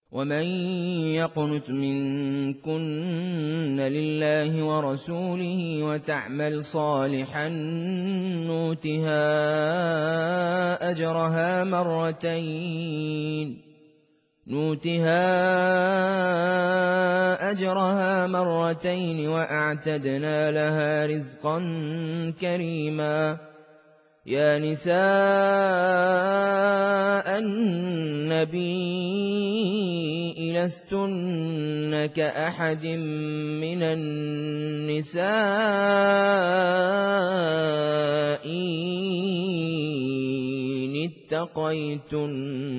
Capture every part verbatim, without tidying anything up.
ومن يقنت منكن لله ورسوله وتعمل صالحا نؤتها أجرها مرتين نؤتها أجرها مرتين وأعتدنا لها رزقا كريما. يا نساء النبي لستن كأحد من النساء إن اتقيتن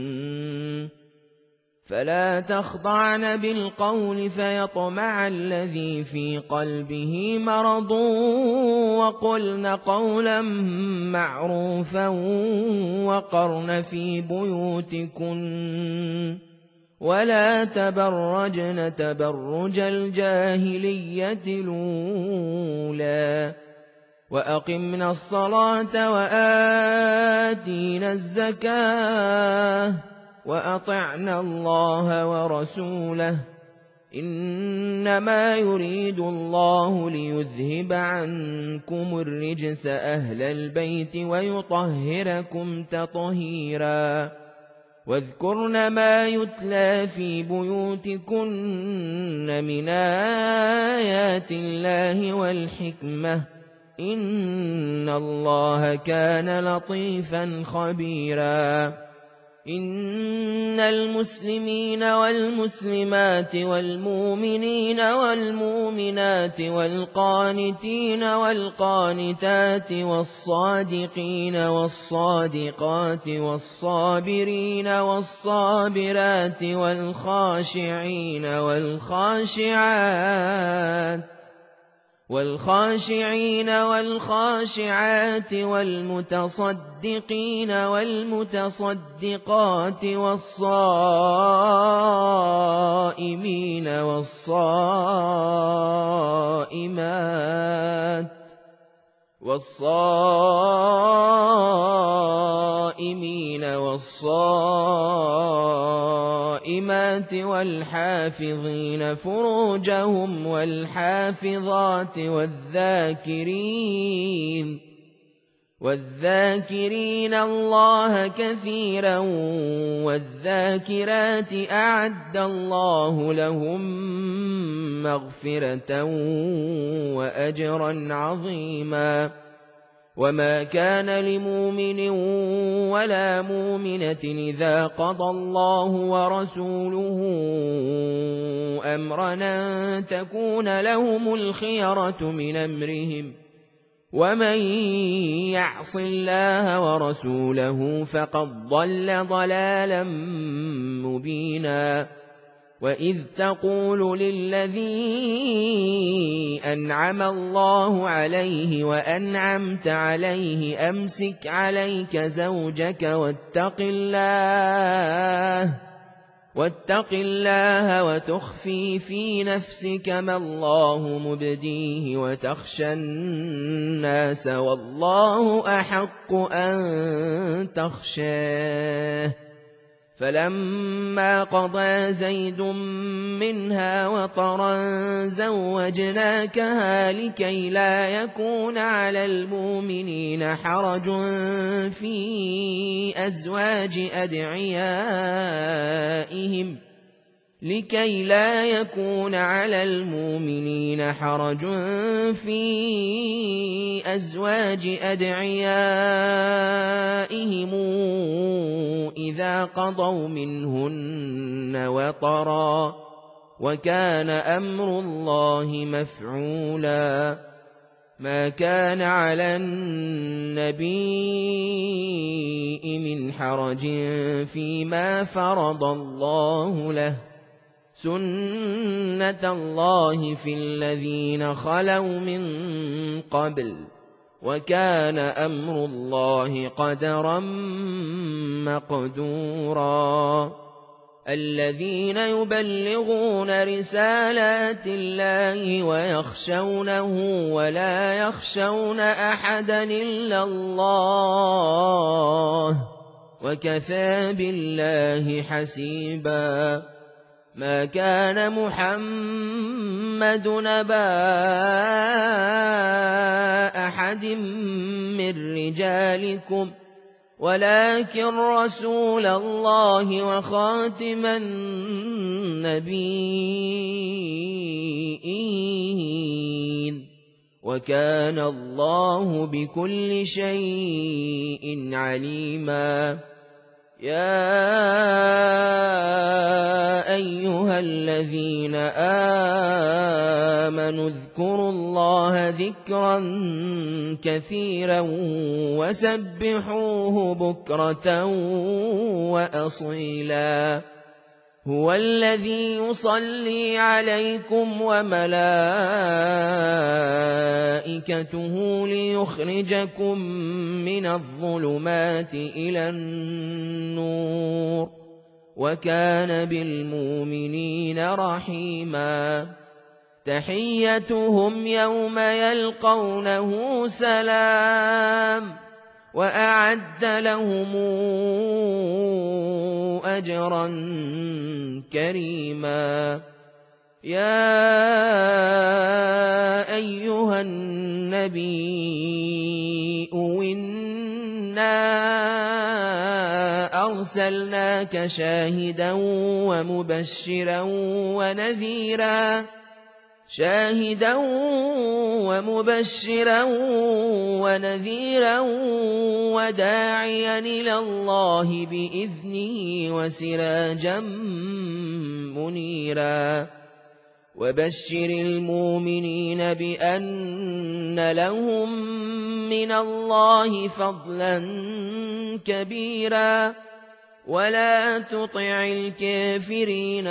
فلا تخضعن بالقول فيطمع الذي في قلبه مرض وقلن قولا معروفا وقرن في بيوتكن ولا تبرجن تبرج الجاهلية الأولى وأقمنا الصلاة وآتينا الزكاة وأطعنا الله ورسوله إنما يريد الله ليذهب عنكم الرجس أهل البيت ويطهركم تطهيرا. واذكرن ما يتلى في بيوتكن من آيات الله والحكمة إن الله كان لطيفا خبيرا. إن المسلمين والمسلمات والمؤمنين والمؤمنات والقانتين والقانتات والصادقين والصادقات والصابرين والصابرات والخاشعين والخاشعات والخاشعين والخاشعات والمتصدقين والمتصدقات والصائمين والصائمات والصائمين والصائمات والحافظين فروجهم والحافظات والذاكرين والذاكرين الله كثيرا والذاكرات أعد الله لهم مغفرة وأجرا عظيما. وما كان لمؤمن ولا مؤمنة إذا قضى الله ورسوله أمرا أن تكون لهم الخيرة من أمرهم ومن يعص الله ورسوله فقد ضل ضلالا مبينا. وإذ تقول للذي أنعم الله عليه وأنعمت عليه أمسك عليك زوجك واتق الله واتق الله وتخفي في نفسك ما الله مبديه وتخشى الناس والله أحق أن تخشاه. فلما قضى زيد منها وطرا زوجناكها لكي لا يكون على المؤمنين حرج في أزواج أدعيائهم لكي لا يكون على المؤمنين حرج في أزواج أدعيائهم إذا قضوا منهن وطرا وكان أمر الله مفعولا. ما كان على النبي من حرج فيما فرض الله له سنة الله في الذين خلوا من قبل وكان أمر الله قدرا مقدورا. الذين يبلغون رسالات الله ويخشونه ولا يخشون أحدا إلا الله وكفى بالله حسيبا. ما كان محمد أبا أحد من رجالكم ولكن رسول الله وخاتم النبيين وكان الله بكل شيء عليما. يا أيها الذين آمنوا اذكروا الله ذكرا كثيرا وسبحوه بكرة وأصيلا. هو الذي يصلي عليكم وملائكته ليخرجكم من الظلمات إلى النور وكان بالمؤمنين رحيما. تحيتهم يوم يلقونه سلام وأعد لهم أجرا كريما. يا أيها النبي إنا أرسلناك شاهدا ومبشرا ونذيرا شاهدا ومبشرا ونذيرا وداعيا إلى الله بإذنه وسراجا منيرا. وبشر المؤمنين بأن لهم من الله فضلا كبيرا ولا تطع الكافرين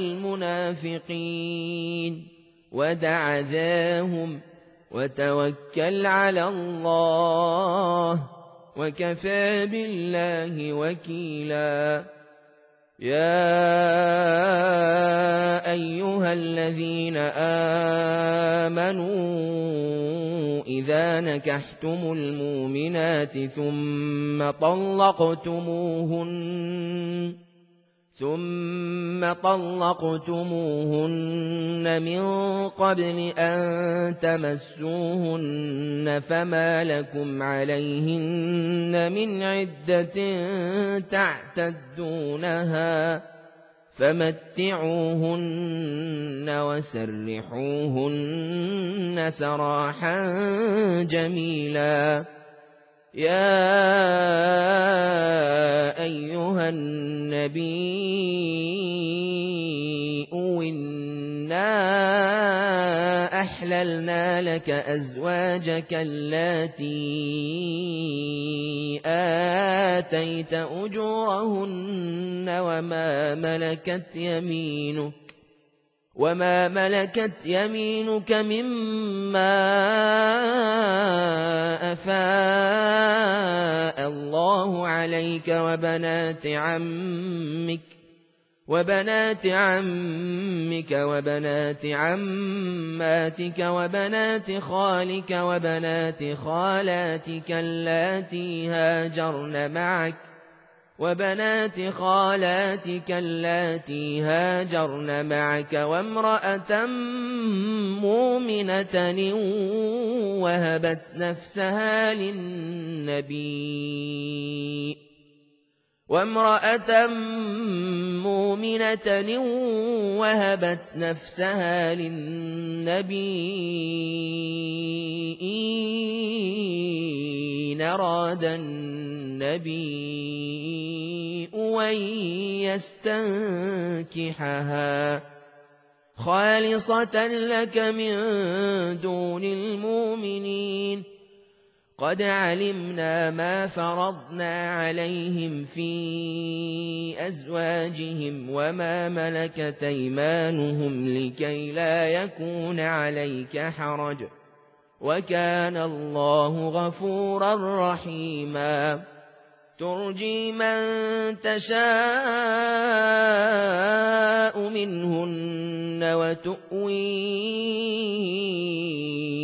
والمنافقين ودع ذاهم وتوكل على الله وكفى بالله وكيلا. يا أيها الذين آمنوا إذا نكحتم المؤمنات ثم طلقتموهن ثم طلقتموهن من قبل أن تمسوهن فما لكم عليهن من عدة تعتدونها فمتعوهن وسرحوهن سراحا جميلا. يا أيها النبي إنا أحللنا لك أزواجك اللاتي آتيت أجورهن وما ملكت يمينك وما ملكت يمينك مما أفاء الله عليك وبنات عمك وبنات عمك وبنات عماتك وبنات خالك وبنات خالاتك اللاتي هاجرن معك وبنات خالاتك اللاتي هاجرن معك وامرأة مؤمنة وهبت نفسها للنبي وامرأة مؤمنة وهبت نفسها للنبي إن أراد النبي أن يستنكحها خالصة لك من دون المؤمنين قد علمنا ما فرضنا عليهم في أزواجهم وما ملكت أيمانهم لكي لا يكون عليك حرج وكان الله غفورا رحيما. ترجي من تشاء منهن وتؤوي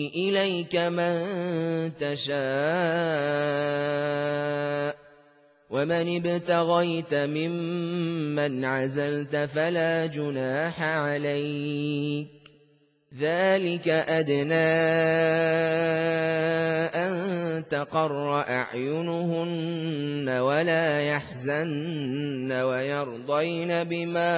إليك من تشاء ومن ابتغيت ممن عزلت فلا جناح عليك، ذلك أدنى أن تقر أعينهن ولا يحزن ويرضين بما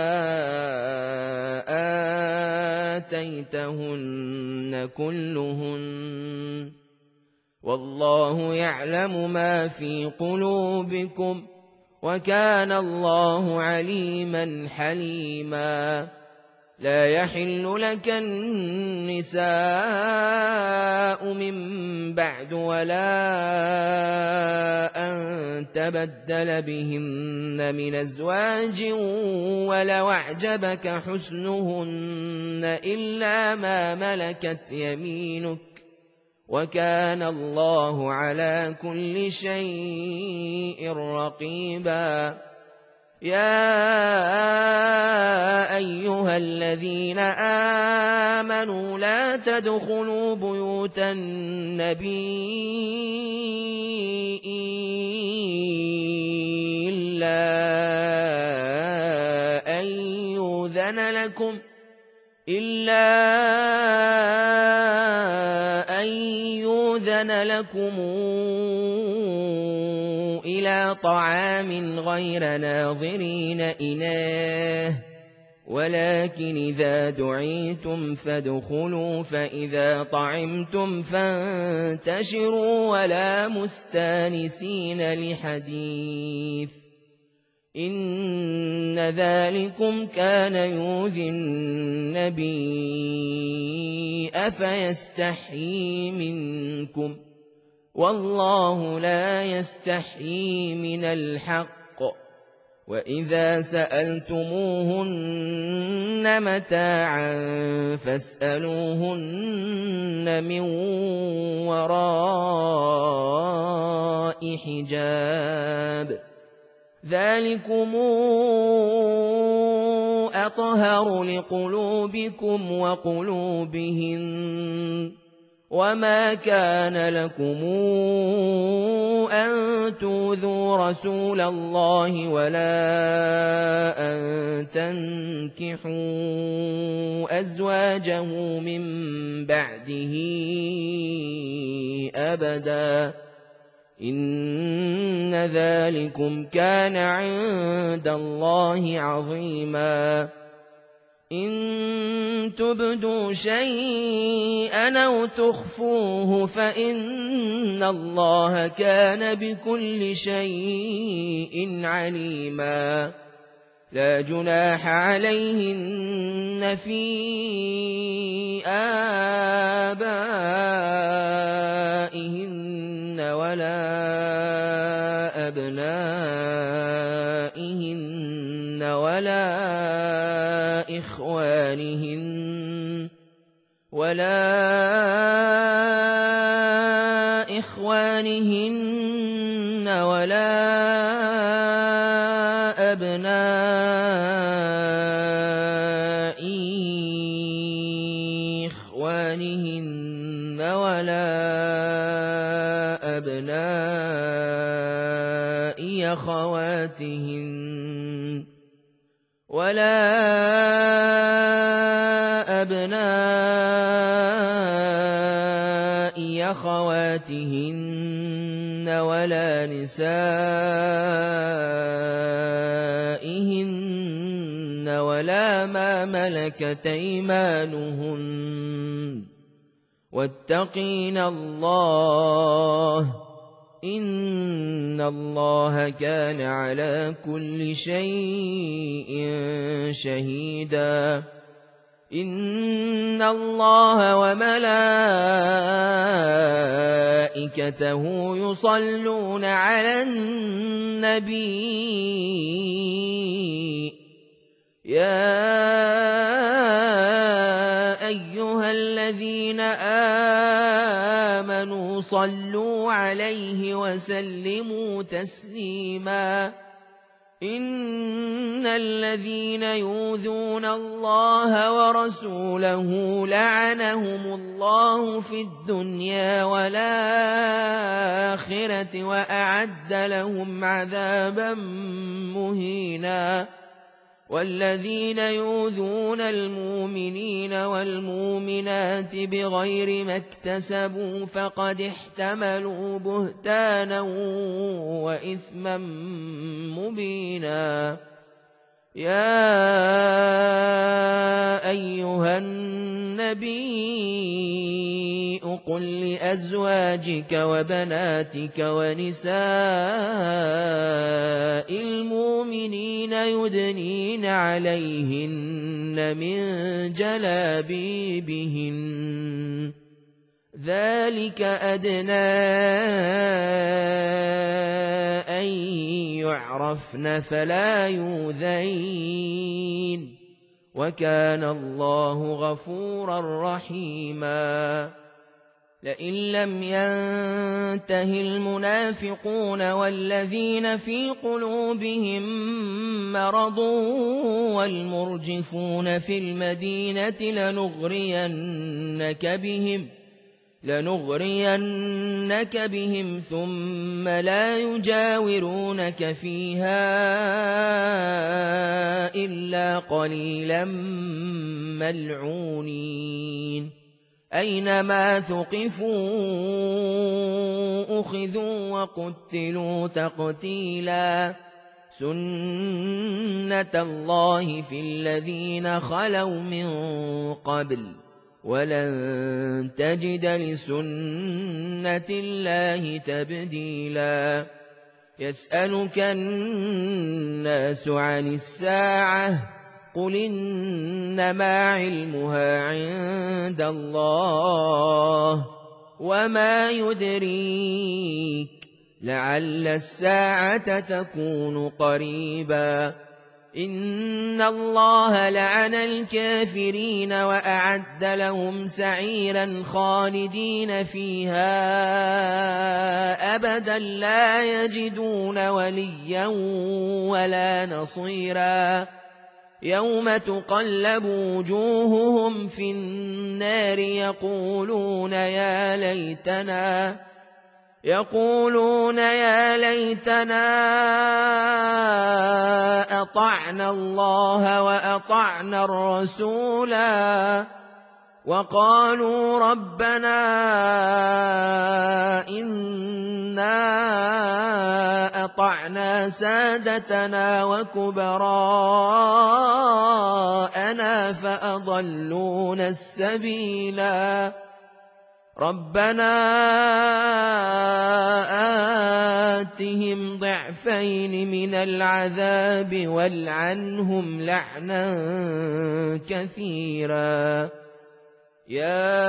آتيتهن كلهن، والله يعلم ما في قلوبكم وكان الله عليما حليما. لا يحل لك النساء من بعد ولا أن تبدل بهن من أزواج ولو أعجبك حسنهن إلا ما ملكت يمينك، وكان الله على كل شيء رقيبا. يا أيها الذين آمنوا لا تدخلوا بيوت النبي إلا أن يؤذن لكم إلا أن يؤذن لكم إلى طعام غير ناظرين إناه، ولكن إذا دعيتم فادخلوا فإذا طعمتم فانتشروا ولا مستانسين لحديث، إن ذلكم كان يؤذي النبي أفيستحيي منكم، والله لا يستحيي من الحق. وإذا سألتموهن متاعا فاسألوهن من وراء حجاب، ذلكم أطهر لقلوبكم وقلوبهن. وما كان لكم أن تؤذوا رسول الله ولا أن تنكحوا أزواجه من بعده أبدا، إن ذلكم كان عند الله عظيما. إن تبدوا شيئا أو تخفوه فإن الله كان بكل شيء عليما. لا جناح عليهن في آبائهن ولا أبنائهن ولا إخوانهن ولا إخوانهن ولا أبناء إخوانهن ولا أبناء أخواتهن ولا أبناء أخواتهن ولا نسائهن ولا ما ملكت أيمانهن، واتقين الله إن الله كان على كل شيء شهيدا. إن الله وملائكته يصلون على النبي يا أيها الذين آمنوا صلوا عليه وسلموا تسليما. إن الذين يؤذون الله ورسوله لعنهم الله في الدنيا والآخرة وأعد لهم عذابا مهينا والذين يؤذون المؤمنين والمؤمنات بغير ما اكتسبوا فقد احتملوا بهتانا وإثما مبينا يا أيها النبي قل لأزواجك وبناتك ونساء المؤمنين يدنين عليهن من جلابيبهن ذلك أدنى أن يعرفن فلا يؤذين وكان الله غفورا رحيما لئن لم ينته المنافقون والذين في قلوبهم مرض والمرجفون في المدينة لنغرينك بهم لنغرينك بهم ثم لا يجاورونك فيها إلا قليلا ملعونين أينما ثقفوا أخذوا وقتلوا تقتيلا سنة الله في الذين خلوا من قبل ولن تجد لسنة الله تبديلا يسألك الناس عن الساعة قل إنما علمها عند الله وما يدريك لعل الساعة تكون قريبا إن الله لعن الكافرين وأعد لهم سعيرا خالدين فيها أبدا لا يجدون وليا ولا نصيرا يوم تقلب وجوههم في النار يقولون يا ليتنا يقولون يا ليتنا أطعنا الله وأطعنا الرسولا وقالوا ربنا إنا أطعنا سادتنا وكبراءنا فأضلونا السبيلا ربنا آتهم ضعفين من العذاب والعنهم لعنا كثيرا يا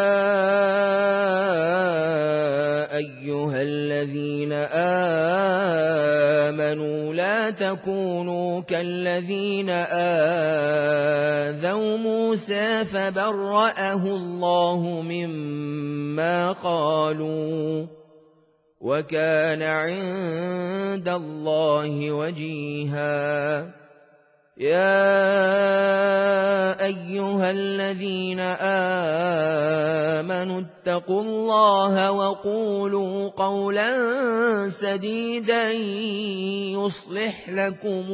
أيها الذين آمنوا لا تكونوا كالذين آذوا موسى فبرأه الله مما قالوا وكان عند الله وجيها يا أيها الذين آمنوا اتقوا الله وقولوا قولا سديدا يصلح لكم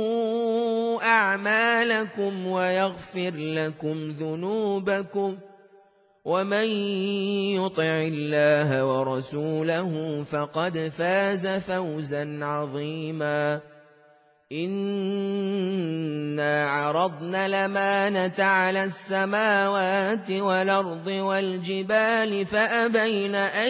أعمالكم ويغفر لكم ذنوبكم ومن يطع الله ورسوله فقد فاز فوزا عظيما إنا عرضنا الأمانة على السماوات والأرض والجبال فأبين أن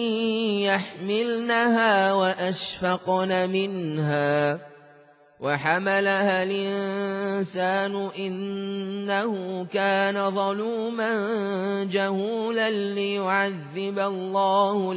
يحملنها وأشفقن منها وحملها الإنسان إنه كان ظلوما جهولا ليعذب الله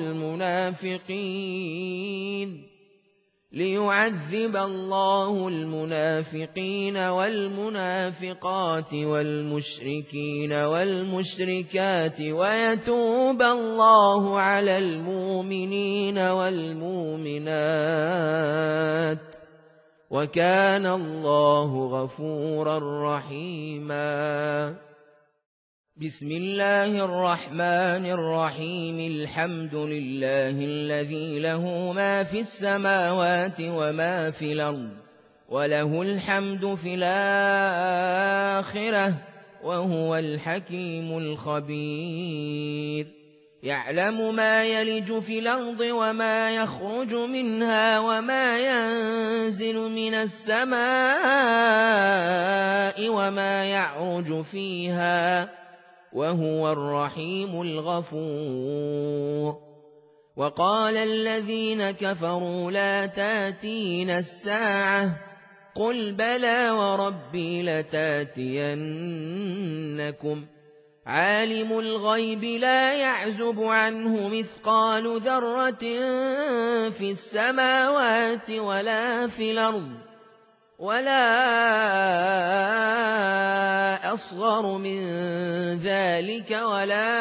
المنافقين ليعذب الله المنافقين والمنافقات والمشركين والمشركات ويتوب الله على المؤمنين والمؤمنات وكان الله غفورا رحيما. بسم الله الرحمن الرحيم. الحمد لله الذي له ما في السماوات وما في الأرض وله الحمد في الآخرة وهو الحكيم الخبير. يعلم ما يلج في الأرض وما يخرج منها وما ينزل من السماء وما يعرج فيها وهو الرحيم الغفور. وقال الذين كفروا لا تاتين الساعة قل بلى وربي لتاتينكم عالم الغيب لا يعزب عنه مثقال ذرة في السماوات ولا في الأرض ولا أصغر من ذلك ولا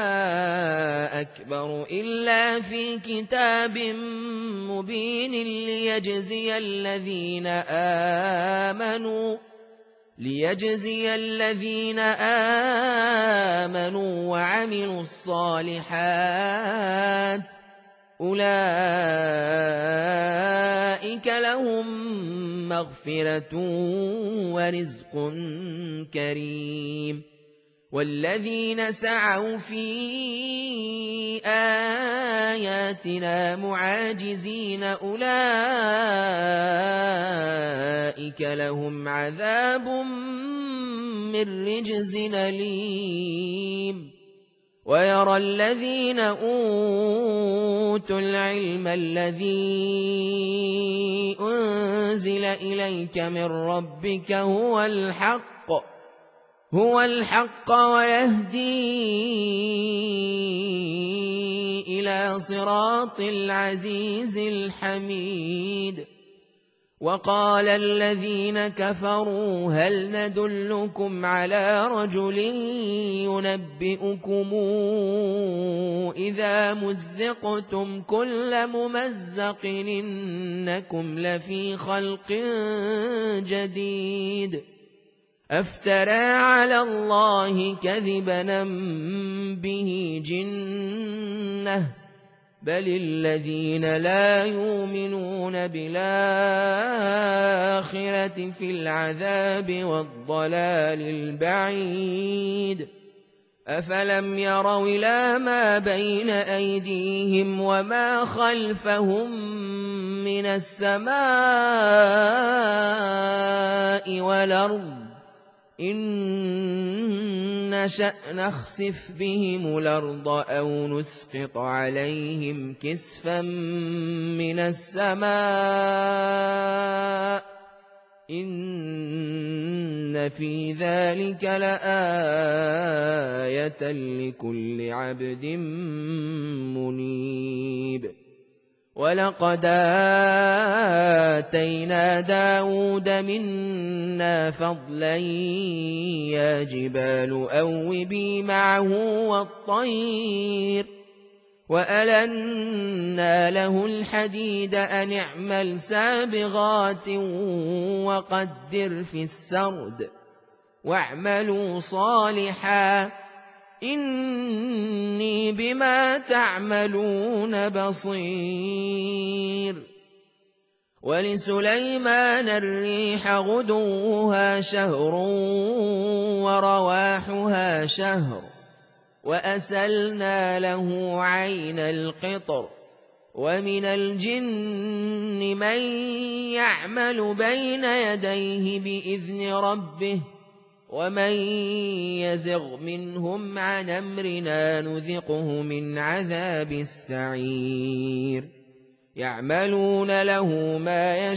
أكبر إلا في كتاب مبين ليجزي الذين آمنوا ليجزي الذين آمنوا وعملوا الصالحات أولئك لهم مغفرة ورزق كريم. والذين سعوا في آياتنا معاجزين أولئك لهم عذاب من رجز أليم. ويرى الذين أوتوا العلم الذي أنزل إليك من ربك هو الحق هو الحق ويهدي إلى صراط العزيز الحميد. وقال الذين كفروا هل ندلكم على رجل ينبئكم إذا مزقتم كل ممزق إنكم لفي خلق جديد أفترى على الله كذبا أم به جنة بل الذين لا يؤمنون بالآخرة في العذاب والضلال البعيد. أفلم يروا إلى ما بين أيديهم وما خلفهم من السماء والأرض إن نشأ نخسف بهم الأرض أو نسقط عليهم كسفا من السماء إن في ذلك لآية لكل عبد منيب. ولقد آتينا داود منا فضلا يا جبال أوبي معه والطير وألنا له الحديد أن اعمل سابغات وقدر في السرد واعملوا صالحا إني بما تعملون بصير. ولسليمان الريح غدوها شهر ورواحها شهر وأسلنا له عين القطر ومن الجن من يعمل بين يديه بإذن ربه ومن يزغ منهم عن أمرنا نذقه من عذاب السعير. يعملون له ما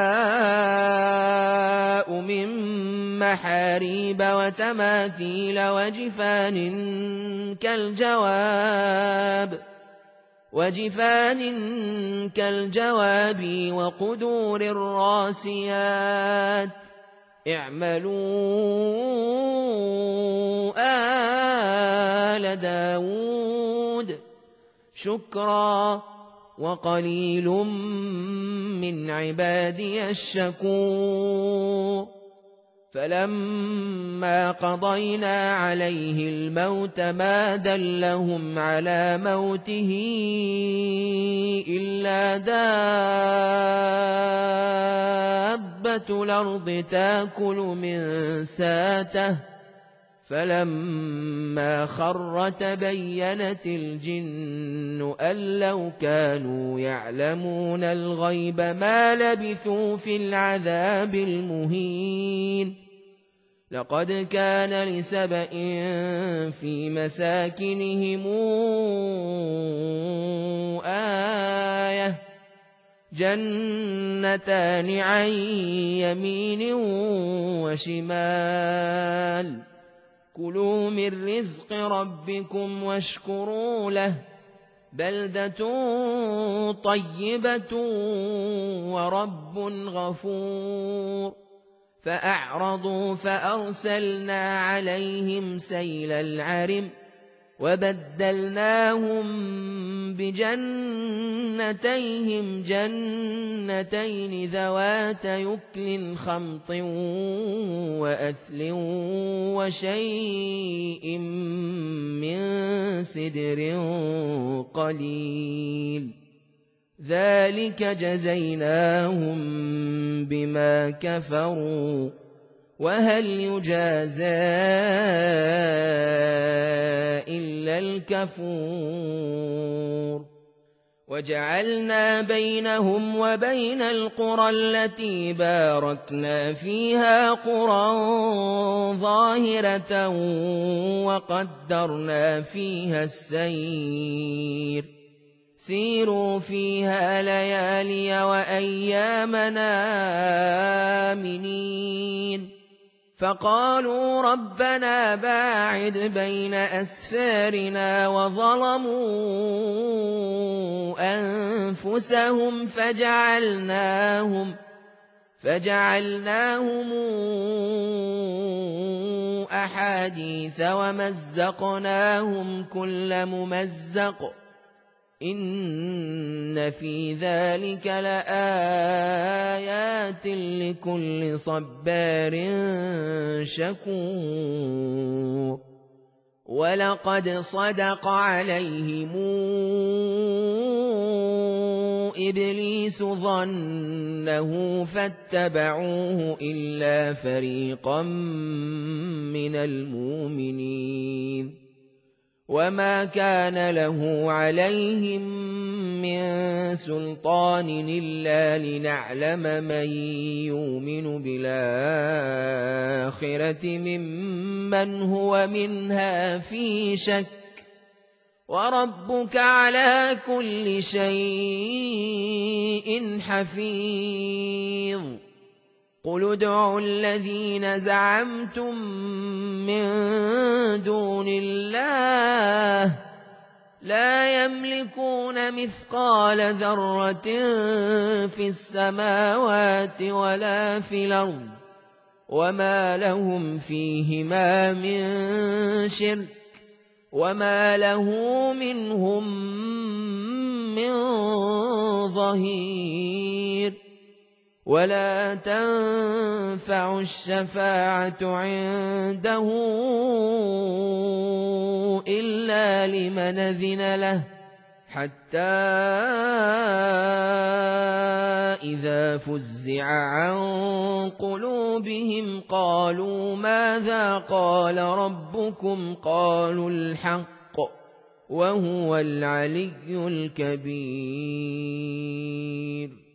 يشاء من محاريب وتماثيل وجفان كالجواب وجفان كالجواب وقدور الراسيات اعملوا آل داود شكرا وقليل من عبادي الشكور فلما قضينا عليه الموت ما دلهم على موته إلا دابة الأرض تأكل من ساته فلما خر تبينت الجن أن لو كانوا يعلمون الغيب ما لبثوا في العذاب المهين لقد كان لسبإ في مساكنهم آية جنتان عن يمين وشمال كلوا من رزق ربكم واشكروا له بلدة طيبة ورب غفور فأعرضوا فأرسلنا عليهم سيل العرم وبدلناهم بجنتيهم جنتين ذوات يكل خمط وأثل وشيء من سدر قليل ذلك جزيناهم بما كفروا وهل يجازى إلا الكفور وجعلنا بينهم وبين القرى التي باركنا فيها قرى ظاهرة وقدرنا فيها السير سيروا فيها ليالي وأيامنا آمنين فقالوا ربنا باعد بين أسفارنا وظلموا أنفسهم فجعلناهم فجعلناهم أحاديث ومزقناهم كل ممزق إن في ذلك لآيات لكل صبار شكور ولقد صدق عليهم إبليس ظنه فاتبعوه إلا فريقا من المؤمنين وما كان له عليهم من سلطان إلا لنعلم من يؤمن بالآخرة ممن هو منها في شك وربك على كل شيء حفيظ قل ادعوا الذين زعمتم من دون الله لا يملكون مثقال ذرة في السماوات ولا في الأرض وما لهم فيهما من شرك وما له منهم من ظهير ولا تنفع الشفاعة عنده إلا لمن أذن له حتى إذا فزع عن قلوبهم قالوا ماذا قال ربكم قالوا الحق وهو العلي الكبير